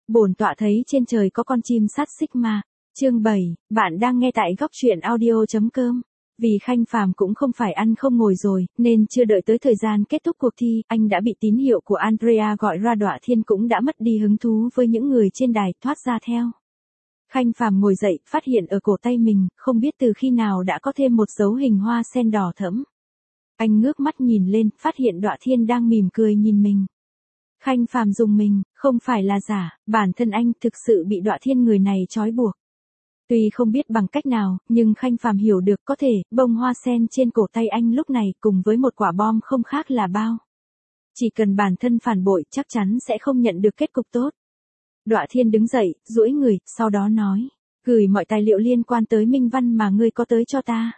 Bổn tọa thấy trên trời có con chim sát xích ma. Chương 7, bạn đang nghe tại góc truyện audio.com. Vì Khanh Phàm cũng không phải ăn không ngồi rồi, nên chưa đợi tới thời gian kết thúc cuộc thi, anh đã bị tín hiệu của Andrea gọi ra. Đọa Thiên cũng đã mất đi hứng thú với những người trên đài, thoát ra theo. Khanh Phàm ngồi dậy, phát hiện ở cổ tay mình, không biết từ khi nào đã có thêm một dấu hình hoa sen đỏ thẫm. Anh ngước mắt nhìn lên, phát hiện Đọa Thiên đang mỉm cười nhìn mình. Khanh Phàm rùng mình, không phải là giả, bản thân anh thực sự bị Đọa Thiên người này trói buộc. Tuy không biết bằng cách nào, nhưng Khanh Phàm hiểu được có thể, bông hoa sen trên cổ tay anh lúc này cùng với một quả bom không khác là bao. Chỉ cần bản thân phản bội chắc chắn sẽ không nhận được kết cục tốt. Đọa Thiên đứng dậy, duỗi người, sau đó nói, gửi mọi tài liệu liên quan tới Minh Văn mà ngươi có tới cho ta.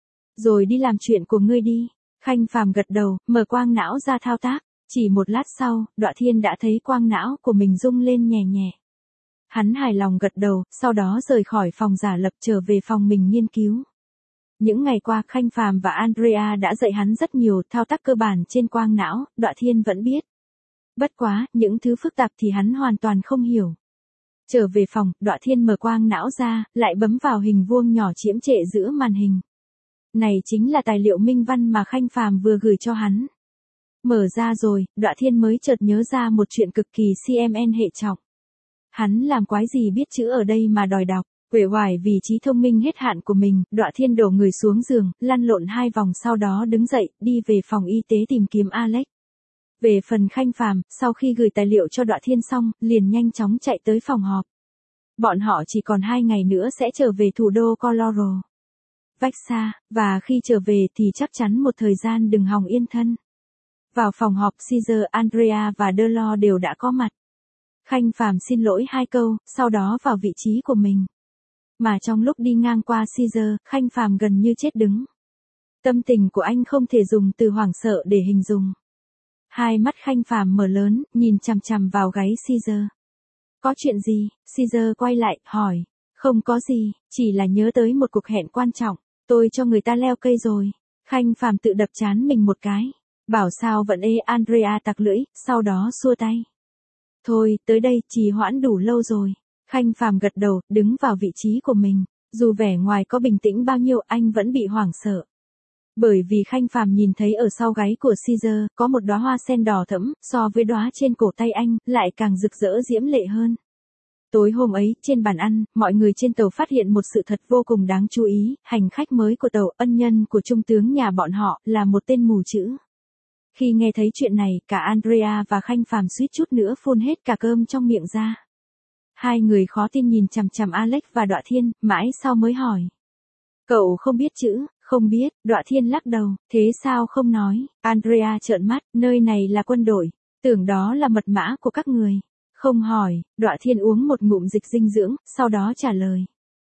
Rồi đi làm chuyện của ngươi đi. Khanh Phàm gật đầu, mở quang não ra thao tác. Chỉ một lát sau, Đọa Thiên đã thấy quang não của mình rung lên nhẹ nhẹ. Hắn hài lòng gật đầu, sau đó rời khỏi phòng giả lập trở về phòng mình nghiên cứu. Những ngày qua Khanh Phàm và Andrea đã dạy hắn rất nhiều thao tác cơ bản trên quang não, Đọa Thiên vẫn biết. Bất quá, những thứ phức tạp thì hắn hoàn toàn không hiểu. Trở về phòng, Đọa Thiên mở quang não ra, lại bấm vào hình vuông nhỏ chiếm trệ giữa màn hình. Này chính là tài liệu minh văn mà Khanh Phàm vừa gửi cho hắn. Mở ra rồi, Đọa Thiên mới chợt nhớ ra một chuyện cực kỳ CMN hệ trọng. Hắn làm quái gì biết chữ ở đây mà đòi đọc, uể oải vì trí thông minh hết hạn của mình, Đọa Thiên đổ người xuống giường, lăn lộn 2 vòng sau đó đứng dậy, đi về phòng y tế tìm kiếm Alex. Về phần Khanh Phàm, sau khi gửi tài liệu cho Đọa Thiên xong, liền nhanh chóng chạy tới phòng họp. Bọn họ chỉ còn 2 ngày nữa sẽ trở về thủ đô Colorado. Vách xa, và khi trở về thì chắc chắn một thời gian đừng hòng yên thân. Vào phòng họp Caesar, Andrea và Delors đều đã có mặt. Khanh Phàm xin lỗi 2 câu, sau đó vào vị trí của mình. Mà trong lúc đi ngang qua Caesar, Khanh Phàm gần như chết đứng. Tâm tình của anh không thể dùng từ hoảng sợ để hình dung. Hai mắt Khanh Phàm mở lớn, nhìn chằm chằm vào gáy Caesar. Có chuyện gì? Caesar quay lại, hỏi. Không có gì, chỉ là nhớ tới một cuộc hẹn quan trọng, tôi cho người ta leo cây rồi. Khanh Phàm tự đập trán mình một cái. Bảo sao vẫn ê. Andrea tặc lưỡi, sau đó xua tay. Thôi, tới đây, trì hoãn đủ lâu rồi. Khanh Phàm gật đầu, đứng vào vị trí của mình. Dù vẻ ngoài có bình tĩnh bao nhiêu, anh vẫn bị hoảng sợ. Bởi vì Khanh Phàm nhìn thấy ở sau gáy của Caesar, có một đóa hoa sen đỏ thẫm, so với đóa trên cổ tay anh, lại càng rực rỡ diễm lệ hơn. Tối hôm ấy, trên bàn ăn, mọi người trên tàu phát hiện một sự thật vô cùng đáng chú ý, hành khách mới của tàu, ân nhân của trung tướng nhà bọn họ, là một tên mù chữ. Khi nghe thấy chuyện này, cả Andrea và Khanh Phàm suýt chút nữa phun hết cả cơm trong miệng ra. Hai người khó tin nhìn chằm chằm Alex và Đọa Thiên, mãi sau mới hỏi. Cậu không biết chữ? Không biết, Đọa Thiên lắc đầu, thế sao không nói? Andrea trợn mắt, nơi này là quân đội, tưởng đó là mật mã của các người. Không hỏi, Đọa Thiên uống một ngụm dịch dinh dưỡng, sau đó trả lời.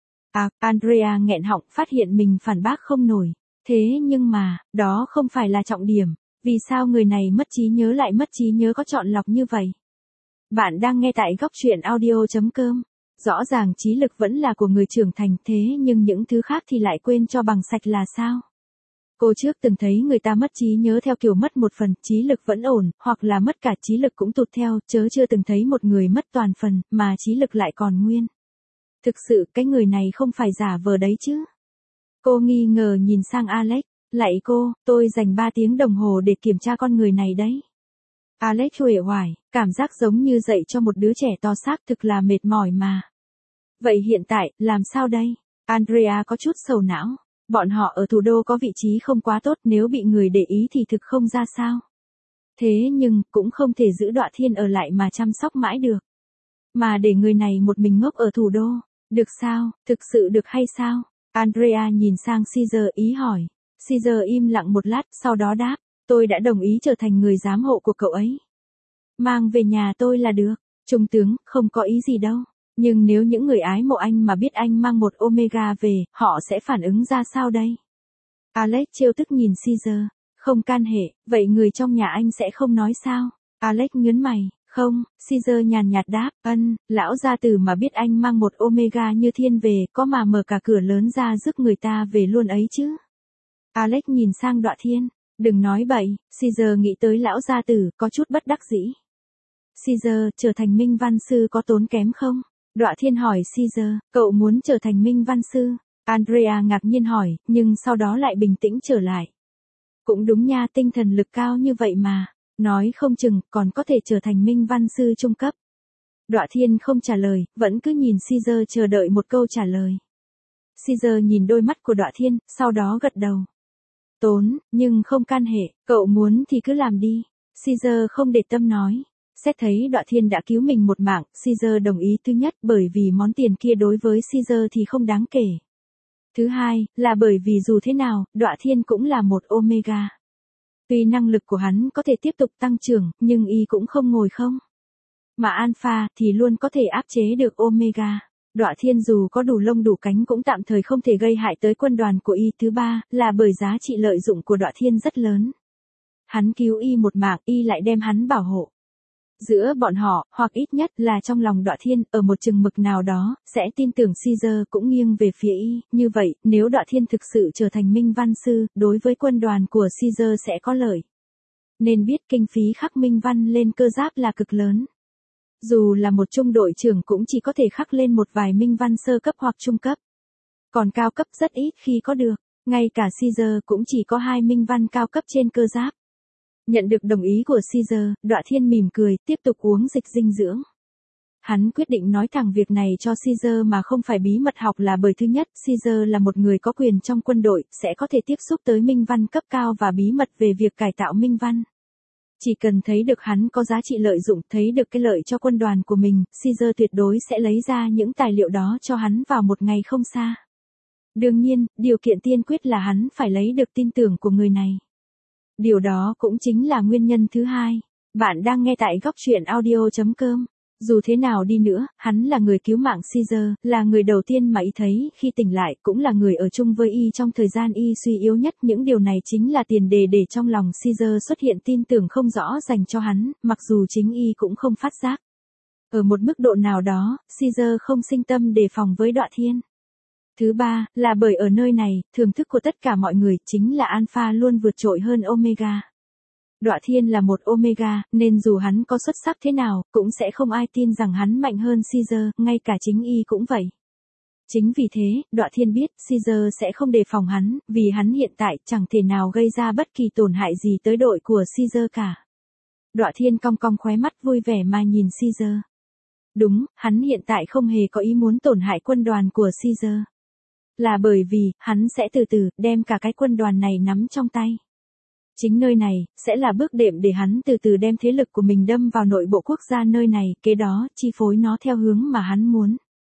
Andrea nghẹn họng, phát hiện mình phản bác không nổi. Thế nhưng mà, đó không phải là trọng điểm. Vì sao người này mất trí nhớ lại mất trí nhớ có chọn lọc như vậy? Bạn đang nghe tại góc truyện audio.com. Rõ ràng trí lực vẫn là của người trưởng thành thế nhưng những thứ khác thì lại quên cho bằng sạch là sao? Cô trước từng thấy người ta mất trí nhớ theo kiểu mất một phần, trí lực vẫn ổn, hoặc là mất cả trí lực cũng tụt theo, chớ chưa từng thấy một người mất toàn phần, mà trí lực lại còn nguyên. Thực sự cái người này không phải giả vờ đấy chứ? Cô nghi ngờ nhìn sang Alex. Lạy cô, tôi dành 3 tiếng đồng hồ để kiểm tra con người này đấy. Alex uể oải, cảm giác giống như dạy cho một đứa trẻ to xác, thực là mệt mỏi mà. Vậy hiện tại, làm sao đây? Andrea có chút sầu não. Bọn họ ở thủ đô có vị trí không quá tốt, nếu bị người để ý thì thực không ra sao. Thế nhưng, cũng không thể giữ Đọa Thiên ở lại mà chăm sóc mãi được. Mà để người này một mình ngốc ở thủ đô, được sao, thực sự được hay sao? Andrea nhìn sang Caesar ý hỏi. Caesar im lặng một lát, sau đó đáp, tôi đã đồng ý trở thành người giám hộ của cậu ấy. Mang về nhà tôi là được. Trung tướng, không có ý gì đâu. Nhưng nếu những người ái mộ anh mà biết anh mang một Omega về, họ sẽ phản ứng ra sao đây? Alex trêu tức nhìn Caesar. Không can hệ, vậy người trong nhà anh sẽ không nói sao? Alex nhớn mày. Không, Caesar nhàn nhạt đáp, lão gia tử mà biết anh mang một Omega như thiên về, có mà mở cả cửa lớn ra rước người ta về luôn ấy chứ. Alex nhìn sang Đọa Thiên, đừng nói bậy, Caesar nghĩ tới lão gia tử, có chút bất đắc dĩ. Caesar, trở thành minh văn sư có tốn kém không? Đọa Thiên hỏi Caesar, cậu muốn trở thành minh văn sư? Andrea ngạc nhiên hỏi, nhưng sau đó lại bình tĩnh trở lại. Cũng đúng nha, tinh thần lực cao như vậy mà. Nói không chừng, còn có thể trở thành minh văn sư trung cấp. Đọa Thiên không trả lời, vẫn cứ nhìn Caesar chờ đợi một câu trả lời. Caesar nhìn đôi mắt của Đọa Thiên, sau đó gật đầu. Tốn, nhưng không can hệ, cậu muốn thì cứ làm đi. Caesar không để tâm nói. Xét thấy Đọa Thiên đã cứu mình một mạng, Caesar đồng ý thứ nhất bởi vì món tiền kia đối với Caesar thì không đáng kể. Thứ hai, là bởi vì dù thế nào, Đọa Thiên cũng là một Omega. Tuy năng lực của hắn có thể tiếp tục tăng trưởng, nhưng y cũng không ngồi không. Mà Alpha thì luôn có thể áp chế được Omega. Đọa Thiên dù có đủ lông đủ cánh cũng tạm thời không thể gây hại tới quân đoàn của y. Thứ ba, là bởi giá trị lợi dụng của Đọa Thiên rất lớn. Hắn cứu y một mạng, y lại đem hắn bảo hộ. Giữa bọn họ, hoặc ít nhất là trong lòng Đọa Thiên, ở một chừng mực nào đó, sẽ tin tưởng Caesar cũng nghiêng về phía y. Như vậy, nếu Đọa Thiên thực sự trở thành minh văn sư, đối với quân đoàn của Caesar sẽ có lợi. Nên biết kinh phí khắc minh văn lên cơ giáp là cực lớn. Dù là một trung đội trưởng cũng chỉ có thể khắc lên một vài minh văn sơ cấp hoặc trung cấp. Còn cao cấp rất ít khi có được, ngay cả Caesar cũng chỉ có 2 minh văn cao cấp trên cơ giáp. Nhận được đồng ý của Caesar, Đọa Thiên mỉm cười, tiếp tục uống dịch dinh dưỡng. Hắn quyết định nói thẳng việc này cho Caesar mà không phải bí mật học là bởi thứ nhất, Caesar là một người có quyền trong quân đội, sẽ có thể tiếp xúc tới minh văn cấp cao và bí mật về việc cải tạo minh văn. Chỉ cần thấy được hắn có giá trị lợi dụng, thấy được cái lợi cho quân đoàn của mình, Caesar tuyệt đối sẽ lấy ra những tài liệu đó cho hắn vào một ngày không xa. Đương nhiên, điều kiện tiên quyết là hắn phải lấy được tin tưởng của người này. Điều đó cũng chính là nguyên nhân thứ hai. Bạn đang nghe tại góc truyện audio.com. Dù thế nào đi nữa, hắn là người cứu mạng Caesar, là người đầu tiên mà y thấy khi tỉnh lại, cũng là người ở chung với y trong thời gian y suy yếu nhất. Những điều này chính là tiền đề để trong lòng Caesar xuất hiện tin tưởng không rõ dành cho hắn, mặc dù chính y cũng không phát giác. Ở một mức độ nào đó, Caesar không sinh tâm đề phòng với Đọa Thiên. Thứ ba, là bởi ở nơi này, thưởng thức của tất cả mọi người chính là Alpha luôn vượt trội hơn Omega. Đọa Thiên là một Omega, nên dù hắn có xuất sắc thế nào, cũng sẽ không ai tin rằng hắn mạnh hơn Caesar, ngay cả chính y cũng vậy. Chính vì thế, Đọa Thiên biết Caesar sẽ không đề phòng hắn, vì hắn hiện tại chẳng thể nào gây ra bất kỳ tổn hại gì tới đội của Caesar cả. Đọa Thiên cong cong khóe mắt vui vẻ mà nhìn Caesar. Đúng, hắn hiện tại không hề có ý muốn tổn hại quân đoàn của Caesar. Là bởi vì, hắn sẽ từ từ, đem cả cái quân đoàn này nắm trong tay. Chính nơi này, sẽ là bước đệm để hắn từ từ đem thế lực của mình đâm vào nội bộ quốc gia nơi này, kế đó, chi phối nó theo hướng mà hắn muốn.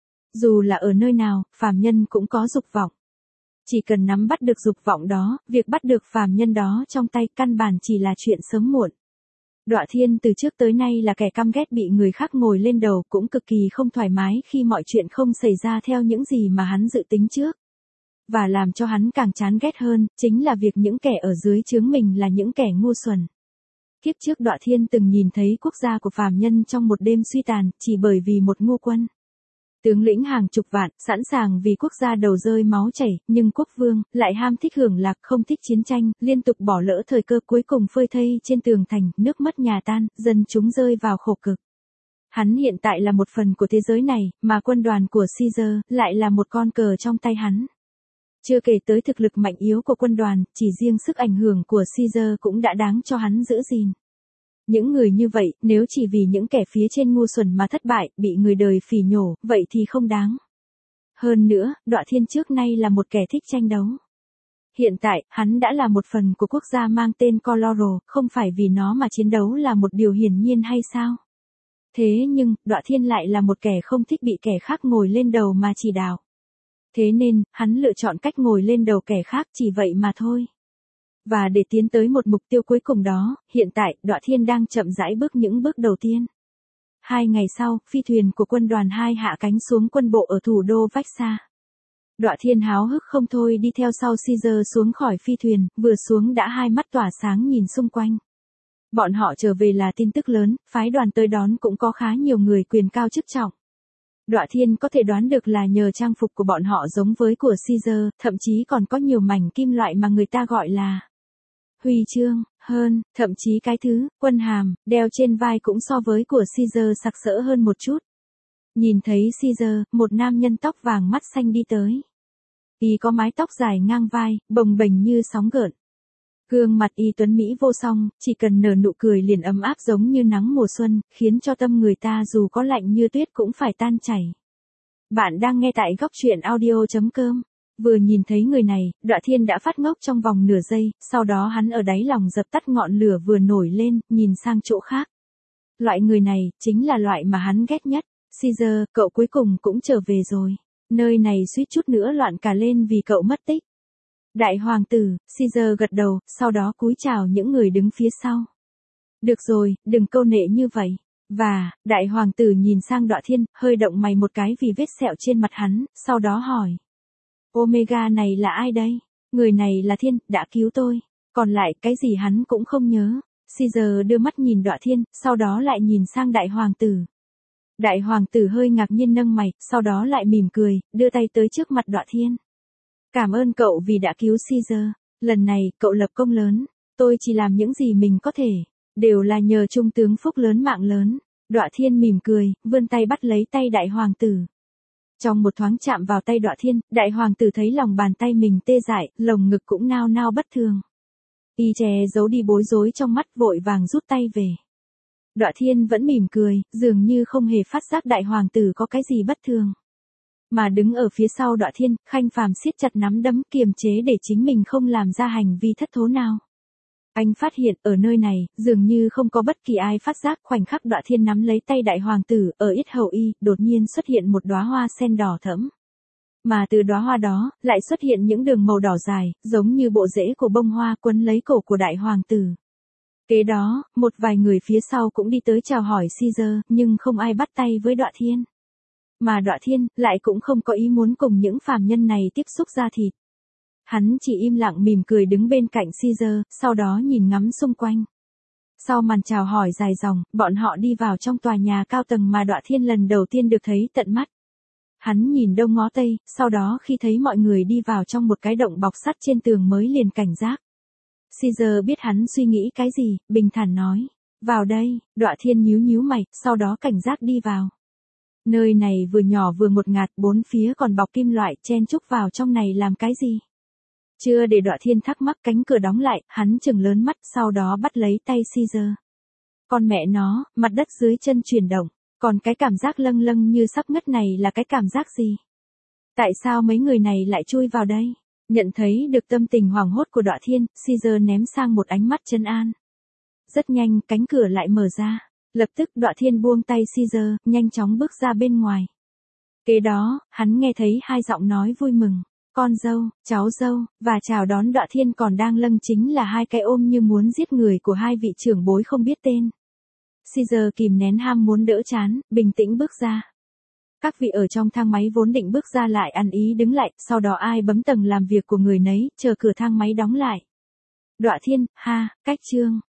Dù là ở nơi nào, phàm nhân cũng có dục vọng. Chỉ cần nắm bắt được dục vọng đó, việc bắt được phàm nhân đó trong tay căn bản chỉ là chuyện sớm muộn. Đọa Thiên từ trước tới nay là kẻ căm ghét bị người khác ngồi lên đầu, cũng cực kỳ không thoải mái khi mọi chuyện không xảy ra theo những gì mà hắn dự tính trước. Và làm cho hắn càng chán ghét hơn, chính là việc những kẻ ở dưới trướng mình là những kẻ ngu xuẩn. Kiếp trước Đọa Thiên từng nhìn thấy quốc gia của phàm nhân trong một đêm suy tàn, chỉ bởi vì một ngu quân. Tướng lĩnh hàng chục vạn, sẵn sàng vì quốc gia đầu rơi máu chảy, nhưng quốc vương, lại ham thích hưởng lạc, không thích chiến tranh, liên tục bỏ lỡ thời cơ, cuối cùng phơi thây trên tường thành, nước mất nhà tan, dân chúng rơi vào khổ cực. Hắn hiện tại là một phần của thế giới này, mà quân đoàn của Caesar, lại là một con cờ trong tay hắn. Chưa kể tới thực lực mạnh yếu của quân đoàn, chỉ riêng sức ảnh hưởng của Caesar cũng đã đáng cho hắn giữ gìn. Những người như vậy, nếu chỉ vì những kẻ phía trên ngu xuẩn mà thất bại, bị người đời phỉ nhổ, vậy thì không đáng. Hơn nữa, Đọa Thiên trước nay là một kẻ thích tranh đấu. Hiện tại, hắn đã là một phần của quốc gia mang tên Coloro, không phải vì nó mà chiến đấu là một điều hiển nhiên hay sao? Thế nhưng, Đọa Thiên lại là một kẻ không thích bị kẻ khác ngồi lên đầu mà chỉ đạo. Thế nên, hắn lựa chọn cách ngồi lên đầu kẻ khác chỉ vậy mà thôi. Và để tiến tới một mục tiêu cuối cùng đó, hiện tại, Đọa Thiên đang chậm rãi bước những bước đầu tiên. 2 ngày sau, phi thuyền của quân đoàn 2 hạ cánh xuống quân bộ ở thủ đô Vách. Đọa Thiên háo hức không thôi đi theo sau Caesar xuống khỏi phi thuyền, vừa xuống đã hai mắt tỏa sáng nhìn xung quanh. Bọn họ trở về là tin tức lớn, phái đoàn tới đón cũng có khá nhiều người quyền cao chức trọng. Đọa Thiên có thể đoán được là nhờ trang phục của bọn họ giống với của Caesar, thậm chí còn có nhiều mảnh kim loại mà người ta gọi là huy chương. hơn, thậm chí cái thứ, quân hàm, đeo trên vai cũng so với của Caesar sặc sỡ hơn một chút. Nhìn thấy Caesar, một nam nhân tóc vàng mắt xanh đi tới. Y có mái tóc dài ngang vai, bồng bềnh như sóng gợn. Gương mặt y tuấn mỹ vô song, chỉ cần nở nụ cười liền ấm áp giống như nắng mùa xuân, khiến cho tâm người ta dù có lạnh như tuyết cũng phải tan chảy. Bạn đang nghe tại góc truyện audio.com. Vừa nhìn thấy người này, Đọa Thiên đã phát ngốc trong vòng nửa giây, sau đó hắn ở đáy lòng dập tắt ngọn lửa vừa nổi lên, nhìn sang chỗ khác. Loại người này, chính là loại mà hắn ghét nhất. Caesar, cậu cuối cùng cũng trở về rồi. Nơi này suýt chút nữa loạn cả lên vì cậu mất tích. Đại hoàng tử, Caesar gật đầu, sau đó cúi chào những người đứng phía sau. Được rồi, đừng câu nệ như vậy. Và, đại hoàng tử nhìn sang Đọa Thiên, hơi động mày một cái vì vết sẹo trên mặt hắn, sau đó hỏi. Omega này là ai đây? Người này là Thiên, đã cứu tôi. Còn lại cái gì hắn cũng không nhớ. Caesar đưa mắt nhìn Đọa Thiên, sau đó lại nhìn sang đại hoàng tử. Đại hoàng tử hơi ngạc nhiên nâng mày, sau đó lại mỉm cười, đưa tay tới trước mặt Đọa Thiên. Cảm ơn cậu vì đã cứu Caesar. Lần này, cậu lập công lớn. Tôi chỉ làm những gì mình có thể. Đều là nhờ trung tướng phúc lớn mạng lớn. Đọa Thiên mỉm cười, vươn tay bắt lấy tay đại hoàng tử. Trong một thoáng chạm vào tay Đọa Thiên, đại hoàng tử thấy lòng bàn tay mình tê dại, lồng ngực cũng nao nao bất thường. Y che giấu đi bối rối trong mắt, vội vàng rút tay về. Đọa Thiên vẫn mỉm cười, dường như không hề phát giác đại hoàng tử có cái gì bất thường. Mà đứng ở phía sau Đọa Thiên, Khanh Phàm siết chặt nắm đấm kiềm chế để chính mình không làm ra hành vi thất thố nào. Anh phát hiện ở nơi này, dường như không có bất kỳ ai phát giác. Khoảnh khắc Đọa Thiên nắm lấy tay đại hoàng tử, ở yết hầu y, đột nhiên xuất hiện một đóa hoa sen đỏ thẫm. Mà từ đóa hoa đó, lại xuất hiện những đường màu đỏ dài, giống như bộ rễ của bông hoa quấn lấy cổ của đại hoàng tử. Kế đó, một vài người phía sau cũng đi tới chào hỏi Caesar, nhưng không ai bắt tay với Đọa Thiên. Mà Đọa Thiên, lại cũng không có ý muốn cùng những phàm nhân này tiếp xúc da thịt. Hắn chỉ im lặng mỉm cười đứng bên cạnh Caesar, sau đó nhìn ngắm xung quanh. Sau màn chào hỏi dài dòng, bọn họ đi vào trong tòa nhà cao tầng mà Đọa Thiên lần đầu tiên được thấy tận mắt. Hắn nhìn đông ngó tây, sau đó khi thấy mọi người đi vào trong một cái động bọc sắt trên tường mới liền cảnh giác. Caesar biết hắn suy nghĩ cái gì, bình thản nói. Vào đây. Đọa Thiên nhíu nhíu mày, sau đó cảnh giác đi vào. Nơi này vừa nhỏ vừa ngột ngạt, bốn phía còn bọc kim loại, chen chúc vào trong này làm cái gì? Chưa để Đọa Thiên thắc mắc, cánh cửa đóng lại, hắn trừng lớn mắt, sau đó bắt lấy tay Caesar. Con mẹ nó, mặt đất dưới chân chuyển động, còn cái cảm giác lâng lâng như sắp ngất này là cái cảm giác gì? Tại sao mấy người này lại chui vào đây? Nhận thấy được tâm tình hoảng hốt của Đọa Thiên, Caesar ném sang một ánh mắt trấn an. Rất nhanh, cánh cửa lại mở ra. Lập tức Đọa Thiên buông tay Caesar, nhanh chóng bước ra bên ngoài. Kế đó, hắn nghe thấy hai giọng nói vui mừng. Con dâu, cháu dâu, và chào đón Đọa Thiên còn đang lâng chính là hai cái ôm như muốn giết người của hai vị trưởng bối không biết tên. Caesar kìm nén ham muốn đỡ chán, bình tĩnh bước ra. Các vị ở trong thang máy vốn định bước ra lại ăn ý đứng lại, sau đó ai bấm tầng làm việc của người nấy, chờ cửa thang máy đóng lại. Đọa Thiên, ha, cách trương,